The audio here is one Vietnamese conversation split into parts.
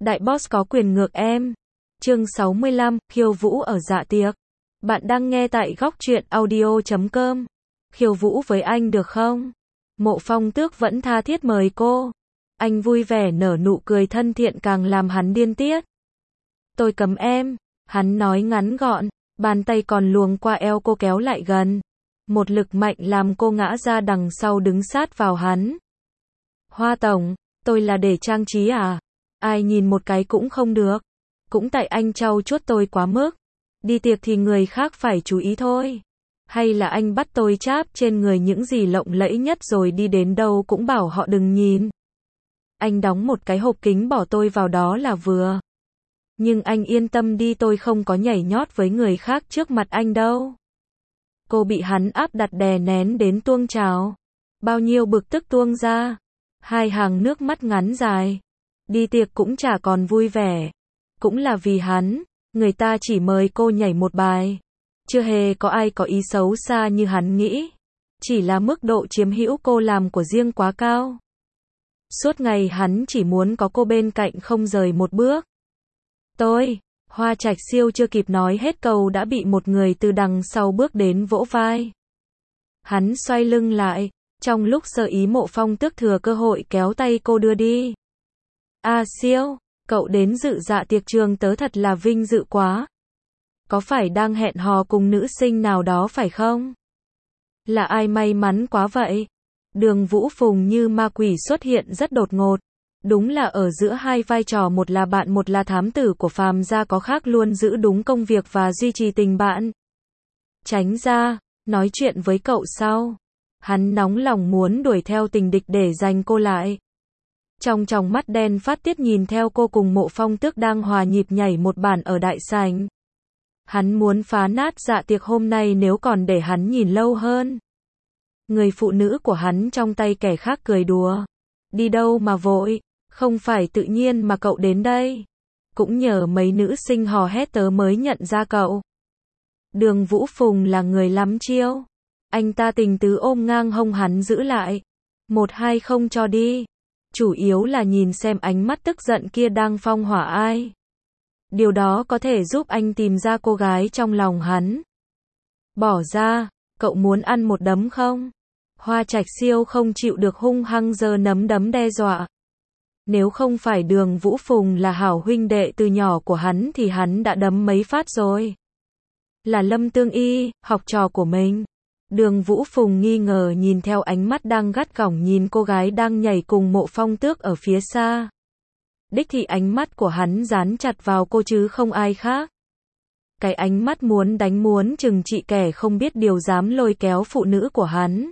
Đại boss có quyền ngược em. Chương 65, khiêu vũ ở dạ tiệc. Bạn đang nghe tại góc truyện audio.com. Khiêu vũ với anh được không? Mộ Phong Tước vẫn tha thiết mời cô. Anh vui vẻ nở nụ cười thân thiện càng làm hắn điên tiết. Tôi cấm em, hắn nói ngắn gọn, bàn tay còn luồn qua eo cô kéo lại gần. Một lực mạnh làm cô ngã ra đằng sau đứng sát vào hắn. Hoa tổng, tôi là để trang trí à? Ai nhìn một cái cũng không được. Cũng tại anh trau chuốt tôi quá mức. Đi tiệc thì người khác phải chú ý thôi. Hay là anh bắt tôi cháp trên người những gì lộng lẫy nhất rồi đi đến đâu cũng bảo họ đừng nhìn. Anh đóng một cái hộp kính bỏ tôi vào đó là vừa. Nhưng anh yên tâm đi, tôi không có nhảy nhót với người khác trước mặt anh đâu. Cô bị hắn áp đặt đè nén đến tuông trào. Bao nhiêu bực tức tuông ra. Hai hàng nước mắt ngắn dài. Đi tiệc cũng chả còn vui vẻ. Cũng là vì hắn, người ta chỉ mời cô nhảy một bài. Chưa hề có ai có ý xấu xa như hắn nghĩ. Chỉ là mức độ chiếm hữu cô làm của riêng quá cao. Suốt ngày hắn chỉ muốn có cô bên cạnh không rời một bước. Hoa Trạch Siêu chưa kịp nói hết câu đã bị một người từ đằng sau bước đến vỗ vai. Hắn xoay lưng lại, trong lúc sơ ý Mộ Phong Tước thừa cơ hội kéo tay cô đưa đi. Siêu, cậu đến dự dạ tiệc trường tớ thật là vinh dự quá. Có phải đang hẹn hò cùng nữ sinh nào đó phải không? Là ai may mắn quá vậy? Đường Vũ Phùng như ma quỷ xuất hiện rất đột ngột. Đúng là ở giữa hai vai trò, một là bạn một là thám tử của phàm gia có khác luôn giữ đúng công việc và duy trì tình bạn. Tránh ra, nói chuyện với cậu sau. Hắn nóng lòng muốn đuổi theo tình địch để giành cô lại. Trong tròng mắt đen phát tiết nhìn theo cô cùng Mộ Phong Tước đang hòa nhịp nhảy một bản ở đại sảnh. Hắn muốn phá nát dạ tiệc hôm nay nếu còn để hắn nhìn lâu hơn. Người phụ nữ của hắn trong tay kẻ khác cười đùa. Đi đâu mà vội, không phải tự nhiên mà cậu đến đây. Cũng nhờ mấy nữ sinh hò hét tớ mới nhận ra cậu. Đường Vũ Phùng là người lắm chiêu. Anh ta tình tứ ôm ngang hông hắn giữ lại. 1-2 không cho đi. Chủ yếu là nhìn xem ánh mắt tức giận kia đang phong hỏa ai. Điều đó có thể giúp anh tìm ra cô gái trong lòng hắn. Bỏ ra, cậu muốn ăn một đấm không? Hoa Trạch Siêu không chịu được hung hăng giơ nắm đấm đe dọa. Nếu không phải Đường Vũ Phùng là hảo huynh đệ từ nhỏ của hắn thì hắn đã đấm mấy phát rồi. Là Lâm Tương Y, học trò của mình. Đường Vũ Phùng nghi ngờ nhìn theo ánh mắt đang gắt gỏng nhìn cô gái đang nhảy cùng Mộ Phong Tước ở phía xa. Đích thị ánh mắt của hắn dán chặt vào cô chứ không ai khác. Cái ánh mắt muốn đánh muốn trừng trị kẻ không biết điều dám lôi kéo phụ nữ của hắn.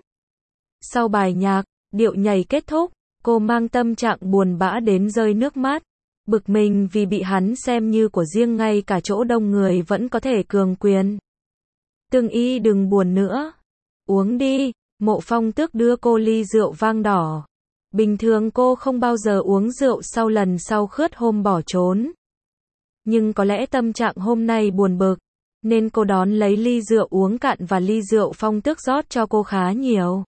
Sau bài nhạc, điệu nhảy kết thúc, cô mang tâm trạng buồn bã đến rơi nước mắt. Bực mình vì bị hắn xem như của riêng, ngay cả chỗ đông người vẫn có thể cường quyền. Tương Y đừng buồn nữa. Uống đi, Mộ Phong Tước đưa cô ly rượu vang đỏ. Bình thường cô không bao giờ uống rượu sau lần sau khướt hôm bỏ trốn. Nhưng có lẽ tâm trạng hôm nay buồn bực, nên cô đón lấy ly rượu uống cạn và ly rượu Phong Tước rót cho cô khá nhiều.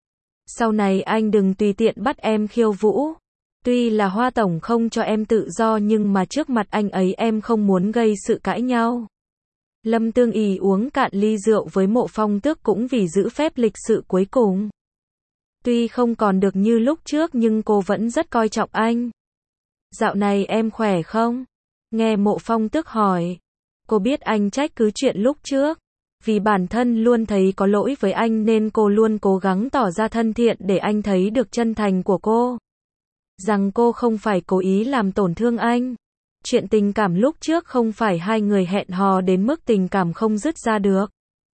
Sau này anh đừng tùy tiện bắt em khiêu vũ. Tuy là Hoa tổng không cho em tự do nhưng mà trước mặt anh ấy em không muốn gây sự cãi nhau. Lâm Tương Y uống cạn ly rượu với Mộ Phong Tước cũng vì giữ phép lịch sự cuối cùng. Tuy không còn được như lúc trước nhưng cô vẫn rất coi trọng anh. Dạo này em khỏe không? Nghe Mộ Phong Tước hỏi. Cô biết anh trách cứ chuyện lúc trước. Vì bản thân luôn thấy có lỗi với anh nên cô luôn cố gắng tỏ ra thân thiện để anh thấy được chân thành của cô. Rằng cô không phải cố ý làm tổn thương anh. Chuyện tình cảm lúc trước không phải hai người hẹn hò đến mức tình cảm không dứt ra được.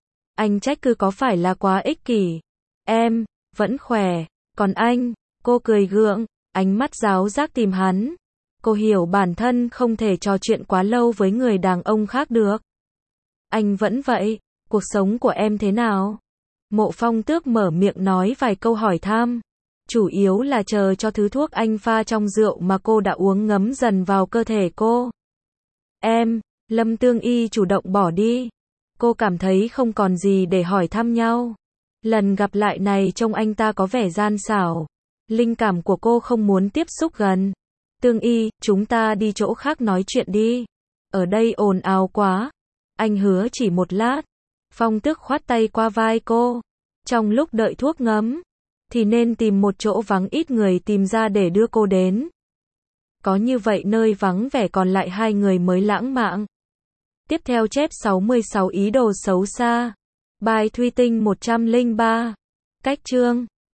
Anh trách cứ có phải là quá ích kỷ. Em vẫn khỏe, còn anh? Cô cười gượng, ánh mắt giáo giác tìm hắn. Cô hiểu bản thân không thể trò chuyện quá lâu với người đàn ông khác được. Anh vẫn vậy, cuộc sống của em thế nào? Mộ Phong Tước mở miệng nói vài câu hỏi thăm. Chủ yếu là chờ cho thứ thuốc anh pha trong rượu mà cô đã uống ngấm dần vào cơ thể cô. Lâm Tương Y chủ động bỏ đi. Cô cảm thấy không còn gì để hỏi thăm nhau. Lần gặp lại này trông anh ta có vẻ gian xảo. Linh cảm của cô không muốn tiếp xúc gần. Tương Y, chúng ta đi chỗ khác nói chuyện đi. Ở đây ồn ào quá. Anh Hứa chỉ một lát. Phong Tước khoát tay qua vai cô. Trong lúc đợi thuốc ngấm, thì nên tìm một chỗ vắng ít người tìm ra để đưa cô đến. Có như vậy nơi vắng vẻ còn lại hai người mới lãng mạn. Tiếp theo chép 66 ý đồ xấu xa. Bài Thủy Tinh 103. Cách chương